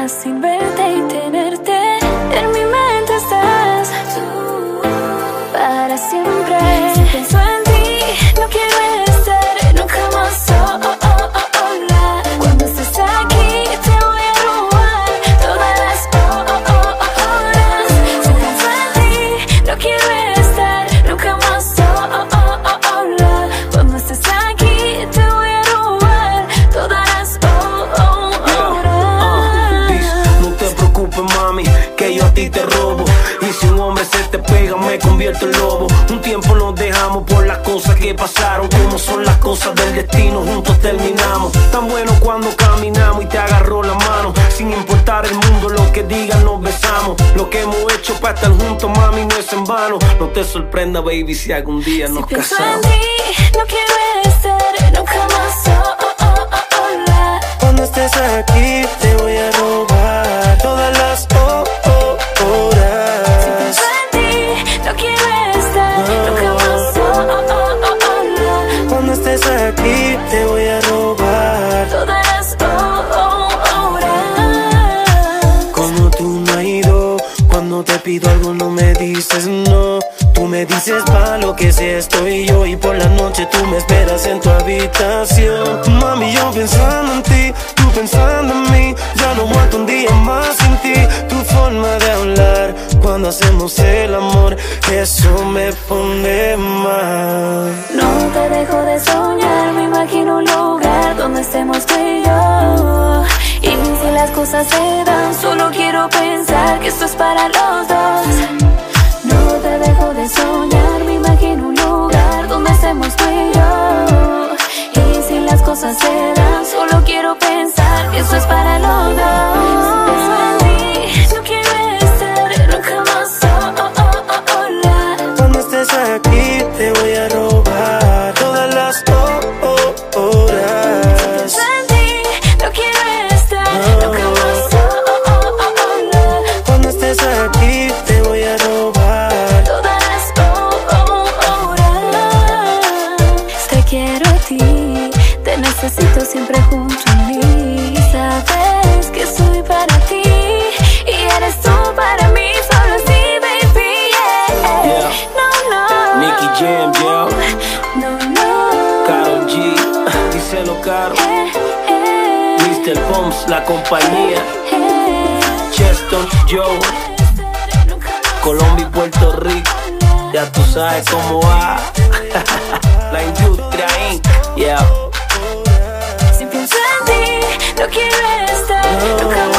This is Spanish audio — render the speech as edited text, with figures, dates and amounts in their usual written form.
días sin verte y tenerte. En mi mente estás tú para siempre. Si pienso en ti, no quiero estar nunca más sola. Cuando estés aquí, te voy a robar todas las horas. Si pienso en ti, no quiero estar nunca más sola. Cuando estés aquí, te voy a robar todas las horas. No te preocupes, mami, que yo a ti te robo. Y si un hombre se te pega, me convierto en lobo. Un tiempo nos dejamos por las cosas que pasaron. Como son las cosas del destino, juntos terminamos. Tan bueno cuando caminamos y te agarró la mano. Sin importar el mundo, lo que digan, nos besamos. Lo que hemos hecho para estar juntos, mami, no es en vano. No te sorprenda, baby, si algún día nos casamos. Si pienso en ti, no quiero estar nunca más sola. Cuando estés aquí, te voy a robar todas las horas. Si pienso en ti, no quiero estar nunca más sola. Cuando estés aquí, te voy a robar todas las horas. como tú no has ido. Cuando te pido algo no me dices no. Tú me dices pa' lo que sea estoy yo. Y por la noche tú me esperas en tu habitación. Mami, yo pensando en ti, tú pensando en mí. Ya no aguanto un día más sin ti. Tu forma de hablar cuando hacemos el amor, eso me pone mal. No te dejo de soñar, me imagino un lugar donde estemos tú y yo. Y si las cosas se dan, solo quiero pensar que esto es para los dos. No te dejo de soñar, me imagino un lugar donde estemos tú y yo. Y si las cosas se dan, solo quiero pensar que esto es para los dos. Si pienso en ti, no quiero estar nunca más sola. Cuando estés aquí, te voy a robar todas las horas. En ti, no quiero estar nunca más sola. Cuando estés aquí, te voy a robar Todas las horas. Te quiero a ti, te necesito siempre junto a mí. Sabes que soy para ti y eres tú para mí, solo así, baby, yeah. Yeah. No, Nicky Jam, yo, no. Karol G, díselo Caro, Mr. Pumps, la compañía, Cheston, Joe, Colombia y Puerto Rico. Ya tú sabes cómo va. La industria Inc. Yeah. Si pienso en ti, no quiero estar nunca